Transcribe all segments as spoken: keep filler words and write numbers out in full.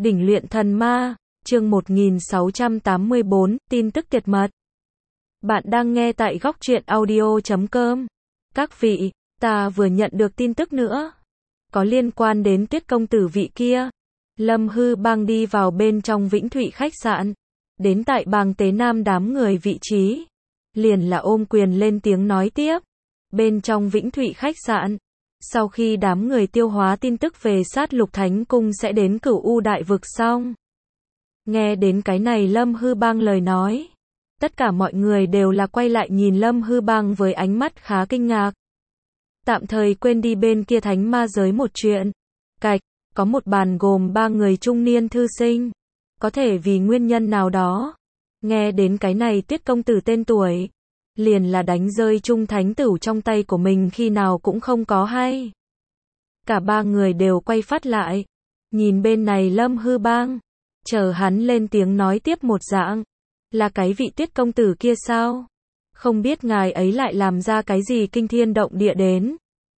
Đỉnh luyện thần ma, chương một nghìn sáu trăm tám mươi bốn, tin tức tuyệt mật. Bạn đang nghe tại góc truyện audio chấm com. Các vị, ta vừa nhận được tin tức nữa. Có liên quan đến Tuyết công tử vị kia. Lâm Hư Bang đi vào bên trong Vĩnh Thụy khách sạn. Đến tại bang tế nam đám người vị trí. Liền là ôm quyền lên tiếng nói tiếp. Bên trong Vĩnh Thụy khách sạn. Sau khi đám người tiêu hóa tin tức về sát lục thánh cung sẽ đến Cửu U đại vực xong. Nghe đến cái này Lâm Hư Bang lời nói. Tất cả mọi người đều là quay lại nhìn Lâm Hư Bang với ánh mắt khá kinh ngạc. Tạm thời quên đi bên kia thánh ma giới một chuyện. Cạch, có một bàn gồm ba người trung niên thư sinh. Có thể vì nguyên nhân nào đó. Nghe đến cái này Tuyết công tử tên tuổi. Liền là đánh rơi trung thánh tửu trong tay của mình khi nào cũng không có hay. Cả ba người đều quay phát lại. Nhìn bên này Lâm Hư Bang. Chờ hắn lên tiếng nói tiếp một dạng. Là cái vị Tuyết công tử kia sao? Không biết ngài ấy lại làm ra cái gì kinh thiên động địa đến.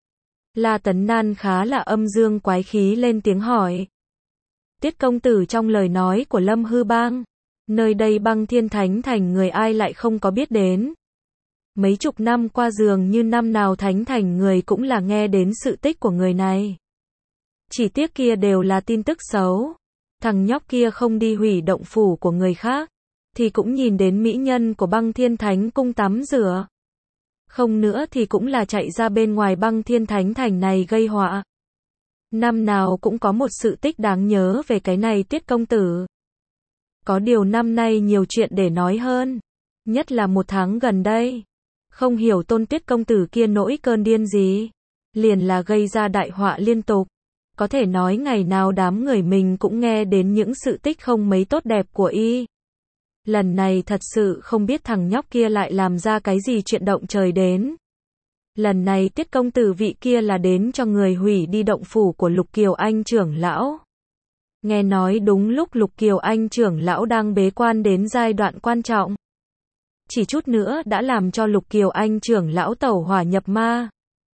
La Tấn Nan khá là âm dương quái khí lên tiếng hỏi. Tuyết công tử trong lời nói của Lâm Hư Bang. Nơi đây Băng Thiên Thánh Thành người ai lại không có biết đến. Mấy chục năm qua dường như năm nào Thánh Thành người cũng là nghe đến sự tích của người này. Chỉ tiếc kia đều là tin tức xấu. Thằng nhóc kia không đi hủy động phủ của người khác. Thì cũng nhìn đến mỹ nhân của Băng Thiên Thánh cung tắm rửa. Không nữa thì cũng là chạy ra bên ngoài Băng Thiên Thánh Thành này gây họa. Năm nào cũng có một sự tích đáng nhớ về cái này Tuyết công tử. Có điều năm nay nhiều chuyện để nói hơn. Nhất là một tháng gần đây. Không hiểu tôn Tuyết công tử kia nổi cơn điên gì. Liền là gây ra đại họa liên tục. Có thể nói ngày nào đám người mình cũng nghe đến những sự tích không mấy tốt đẹp của y. Lần này thật sự không biết thằng nhóc kia lại làm ra cái gì chuyện động trời đến. Lần này Tuyết công tử vị kia là đến cho người hủy đi động phủ của Lục Kiều Anh trưởng lão. Nghe nói đúng lúc Lục Kiều Anh trưởng lão đang bế quan đến giai đoạn quan trọng. Chỉ chút nữa đã làm cho Lục Kiều Anh trưởng lão tẩu hỏa nhập ma.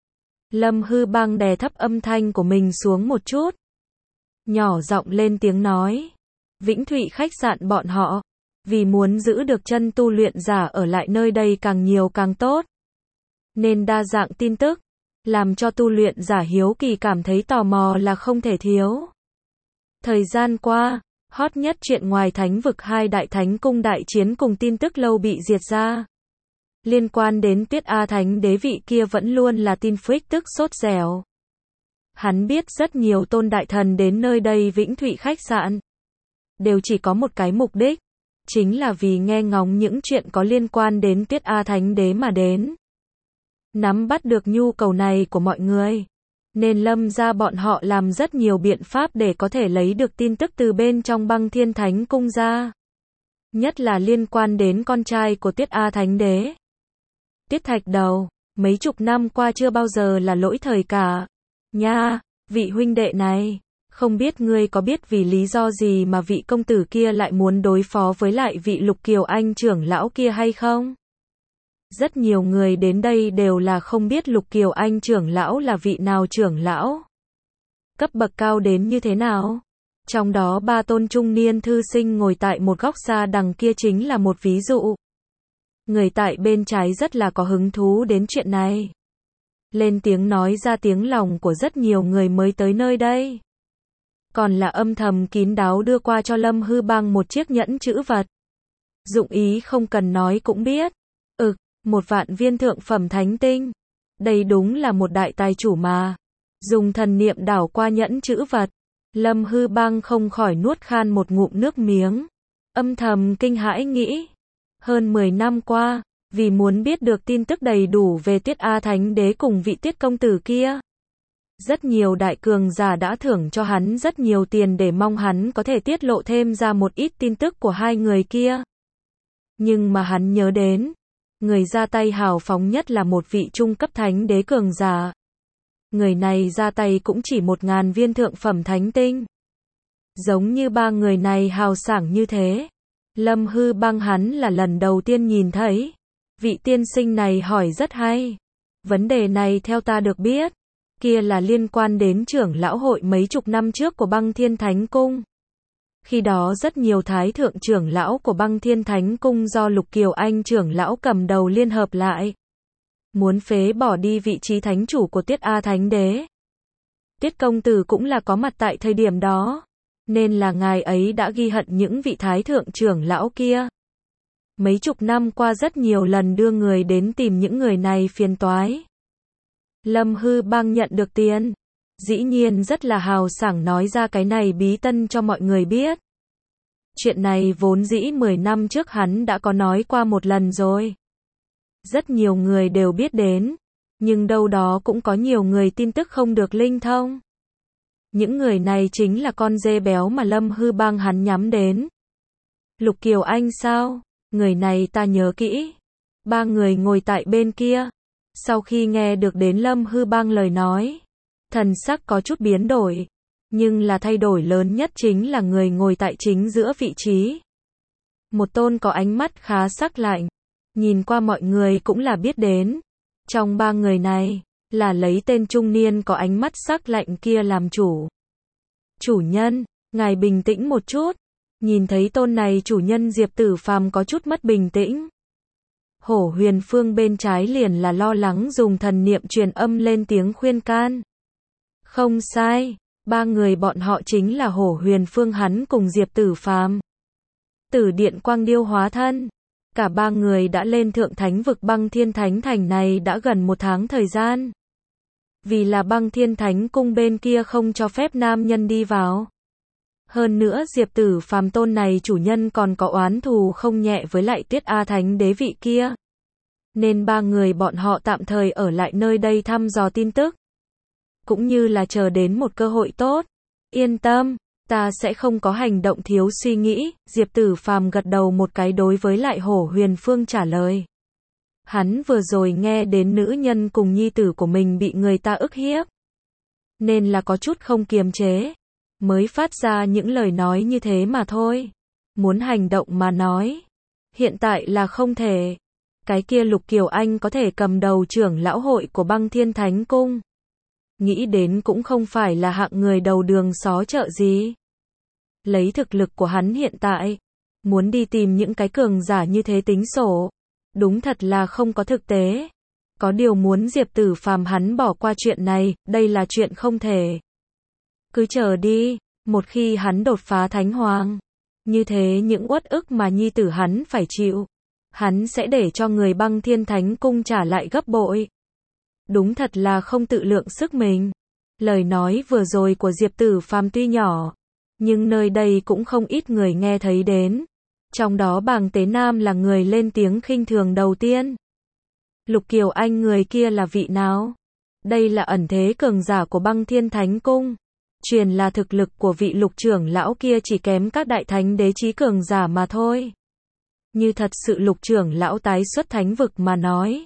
Lâm Hư Bang đè thấp âm thanh của mình xuống một chút. Nhỏ giọng lên tiếng nói. Vĩnh Thụy khách sạn bọn họ. Vì muốn giữ được chân tu luyện giả ở lại nơi đây càng nhiều càng tốt. Nên đa dạng tin tức. Làm cho tu luyện giả hiếu kỳ cảm thấy tò mò là không thể thiếu. Thời gian qua, hot nhất chuyện ngoài thánh vực hai đại thánh cung đại chiến cùng tin tức lâu bị diệt ra. Liên quan đến Tuyết A Thánh đế vị kia vẫn luôn là tin freak tức sốt dẻo. Hắn biết rất nhiều tôn đại thần đến nơi đây Vĩnh Thụy khách sạn. Đều chỉ có một cái mục đích. Chính là vì nghe ngóng những chuyện có liên quan đến Tuyết A Thánh đế mà đến. Nắm bắt được nhu cầu này của mọi người. Nên Lâm ra bọn họ làm rất nhiều biện pháp để có thể lấy được tin tức từ bên trong Băng Thiên Thánh cung ra. Nhất là liên quan đến con trai của Tuyết A Thánh đế. Tuyết Thạch Đầu, mấy chục năm qua chưa bao giờ là lỗi thời cả. Nha, vị huynh đệ này, không biết ngươi có biết vì lý do gì mà vị công tử kia lại muốn đối phó với lại vị Lục Kiều Anh trưởng lão kia hay không? Rất nhiều người đến đây đều là không biết Lục Kiều Anh trưởng lão là vị nào trưởng lão. Cấp bậc cao đến như thế nào? Trong đó ba tôn trung niên thư sinh ngồi tại một góc xa đằng kia chính là một ví dụ. Người tại bên trái rất là có hứng thú đến chuyện này. Lên tiếng nói ra tiếng lòng của rất nhiều người mới tới nơi đây. Còn là âm thầm kín đáo đưa qua cho Lâm Hư Bang một chiếc nhẫn chữ vật. Dụng ý không cần nói cũng biết. Ừ, một vạn viên thượng phẩm thánh tinh. Đây đúng là một đại tài chủ mà. Dùng thần niệm đảo qua nhẫn chữ vật. Lâm Hư Bang không khỏi nuốt khan một ngụm nước miếng. Âm thầm kinh hãi nghĩ. Hơn mười năm qua, vì muốn biết được tin tức đầy đủ về Tuyết A Thánh đế cùng vị Tuyết công tử kia. Rất nhiều đại cường giả đã thưởng cho hắn rất nhiều tiền để mong hắn có thể tiết lộ thêm ra một ít tin tức của hai người kia. Nhưng mà hắn nhớ đến, người ra tay hào phóng nhất là một vị trung cấp thánh đế cường giả. Người này ra tay cũng chỉ một ngàn viên thượng phẩm thánh tinh. Giống như ba người này hào sảng như thế. Lâm Hư Bang hắn là lần đầu tiên nhìn thấy. Vị tiên sinh này hỏi rất hay. Vấn đề này theo ta được biết, kia là liên quan đến trưởng lão hội mấy chục năm trước của Băng Thiên Thánh Cung. Khi đó rất nhiều thái thượng trưởng lão của Băng Thiên Thánh Cung do Lục Kiều Anh trưởng lão cầm đầu liên hợp lại, muốn phế bỏ đi vị trí thánh chủ của Tiết A Thánh Đế. Tiết công tử cũng là có mặt tại thời điểm đó, nên là ngài ấy đã ghi hận những vị thái thượng trưởng lão kia. Mấy chục năm qua rất nhiều lần đưa người đến tìm những người này phiền toái. Lâm Hư Bang nhận được tiền, dĩ nhiên rất là hào sảng nói ra cái này bí tân cho mọi người biết. Chuyện này vốn dĩ mười năm trước hắn đã có nói qua một lần rồi. Rất nhiều người đều biết đến, nhưng đâu đó cũng có nhiều người tin tức không được linh thông. Những người này chính là con dê béo mà Lâm Hư Bang hắn nhắm đến. Lục Kiều Anh sao? Người này ta nhớ kỹ. Ba người ngồi tại bên kia, sau khi nghe được đến Lâm Hư Bang lời nói, thần sắc có chút biến đổi, nhưng là thay đổi lớn nhất chính là người ngồi tại chính giữa vị trí. Một tôn có ánh mắt khá sắc lạnh, nhìn qua mọi người cũng là biết đến. Trong ba người này, là lấy tên trung niên có ánh mắt sắc lạnh kia làm chủ. Chủ nhân, ngài bình tĩnh một chút. Nhìn thấy tôn này chủ nhân Diệp Tử Phàm có chút mất bình tĩnh. Hổ Huyền Phương bên trái liền là lo lắng dùng thần niệm truyền âm lên tiếng khuyên can. Không sai, ba người bọn họ chính là Hổ Huyền Phương hắn cùng Diệp Tử Phàm. Tử Điện Quang Điêu hóa thân. Cả ba người đã lên thượng thánh vực Băng Thiên Thánh Thành này đã gần một tháng thời gian. Vì là Băng Thiên Thánh Cung bên kia không cho phép nam nhân đi vào. Hơn nữa Diệp Tử Phàm tôn này chủ nhân còn có oán thù không nhẹ với lại Tiết A Thánh Đế vị kia. Nên ba người bọn họ tạm thời ở lại nơi đây thăm dò tin tức. Cũng như là chờ đến một cơ hội tốt. Yên tâm, ta sẽ không có hành động thiếu suy nghĩ. Diệp Tử Phàm gật đầu một cái đối với lại Hổ Huyền Phương trả lời. Hắn vừa rồi nghe đến nữ nhân cùng nhi tử của mình bị người ta ức hiếp, nên là có chút không kiềm chế, mới phát ra những lời nói như thế mà thôi. Muốn hành động mà nói, hiện tại là không thể. Cái kia Lục Kiều Anh có thể cầm đầu trưởng lão hội của Băng Thiên Thánh Cung. Nghĩ đến cũng không phải là hạng người đầu đường xó chợ gì. Lấy thực lực của hắn hiện tại, muốn đi tìm những cái cường giả như thế tính sổ, đúng thật là không có thực tế. Có điều muốn Diệp Tử Phàm hắn bỏ qua chuyện này, đây là chuyện không thể. Cứ chờ đi, một khi hắn đột phá Thánh Hoàng, như thế những uất ức mà nhi tử hắn phải chịu, hắn sẽ để cho người Băng Thiên Thánh Cung trả lại gấp bội. Đúng thật là không tự lượng sức mình. Lời nói vừa rồi của Diệp Tử Phàm tuy nhỏ, nhưng nơi đây cũng không ít người nghe thấy đến. Trong đó Bàng Tế Nam là người lên tiếng khinh thường đầu tiên. Lục Kiều Anh người kia là vị nào? Đây là ẩn thế cường giả của Băng Thiên Thánh Cung. Truyền là thực lực của vị lục trưởng lão kia chỉ kém các đại thánh đế chí cường giả mà thôi. Như thật sự lục trưởng lão tái xuất thánh vực mà nói,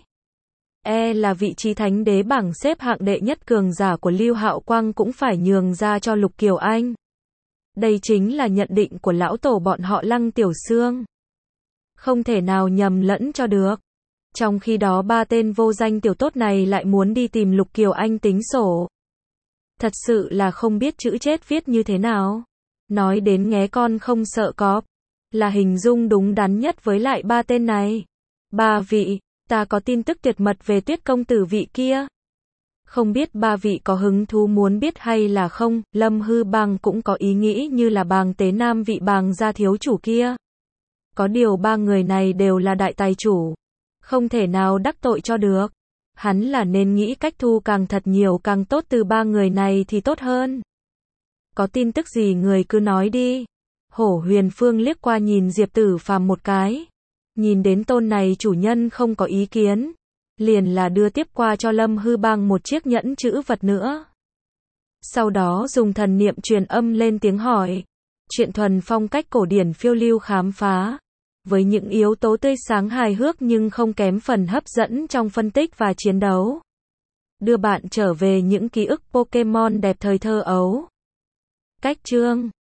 e là vị trí thánh đế bảng xếp hạng đệ nhất cường giả của Lưu Hạo Quang cũng phải nhường ra cho Lục Kiều Anh. Đây chính là nhận định của lão tổ bọn họ Lăng Tiểu Xương. Không thể nào nhầm lẫn cho được. Trong khi đó ba tên vô danh tiểu tốt này lại muốn đi tìm Lục Kiều Anh tính sổ. Thật sự là không biết chữ chết viết như thế nào. Nói đến nghé con không sợ cọp, là hình dung đúng đắn nhất với lại ba tên này. Ba vị, ta có tin tức tuyệt mật về Tuyết công tử vị kia. Không biết ba vị có hứng thú muốn biết hay là không. Lâm Hư Bang cũng có ý nghĩ như là Bàng Tế Nam vị Bàng gia thiếu chủ kia. Có điều ba người này đều là đại tài chủ, không thể nào đắc tội cho được. Hắn là nên nghĩ cách thu càng thật nhiều càng tốt từ ba người này thì tốt hơn. Có tin tức gì người cứ nói đi. Hổ Huyền Phương liếc qua nhìn Diệp Tử Phàm một cái. Nhìn đến tôn này chủ nhân không có ý kiến, liền là đưa tiếp qua cho Lâm Hư Bang một chiếc nhẫn chữ vật nữa. Sau đó dùng thần niệm truyền âm lên tiếng hỏi. Chuyện thuần phong cách cổ điển phiêu lưu khám phá, với những yếu tố tươi sáng hài hước nhưng không kém phần hấp dẫn trong phân tích và chiến đấu. Đưa bạn trở về những ký ức Pokemon đẹp thời thơ ấu. Cách chương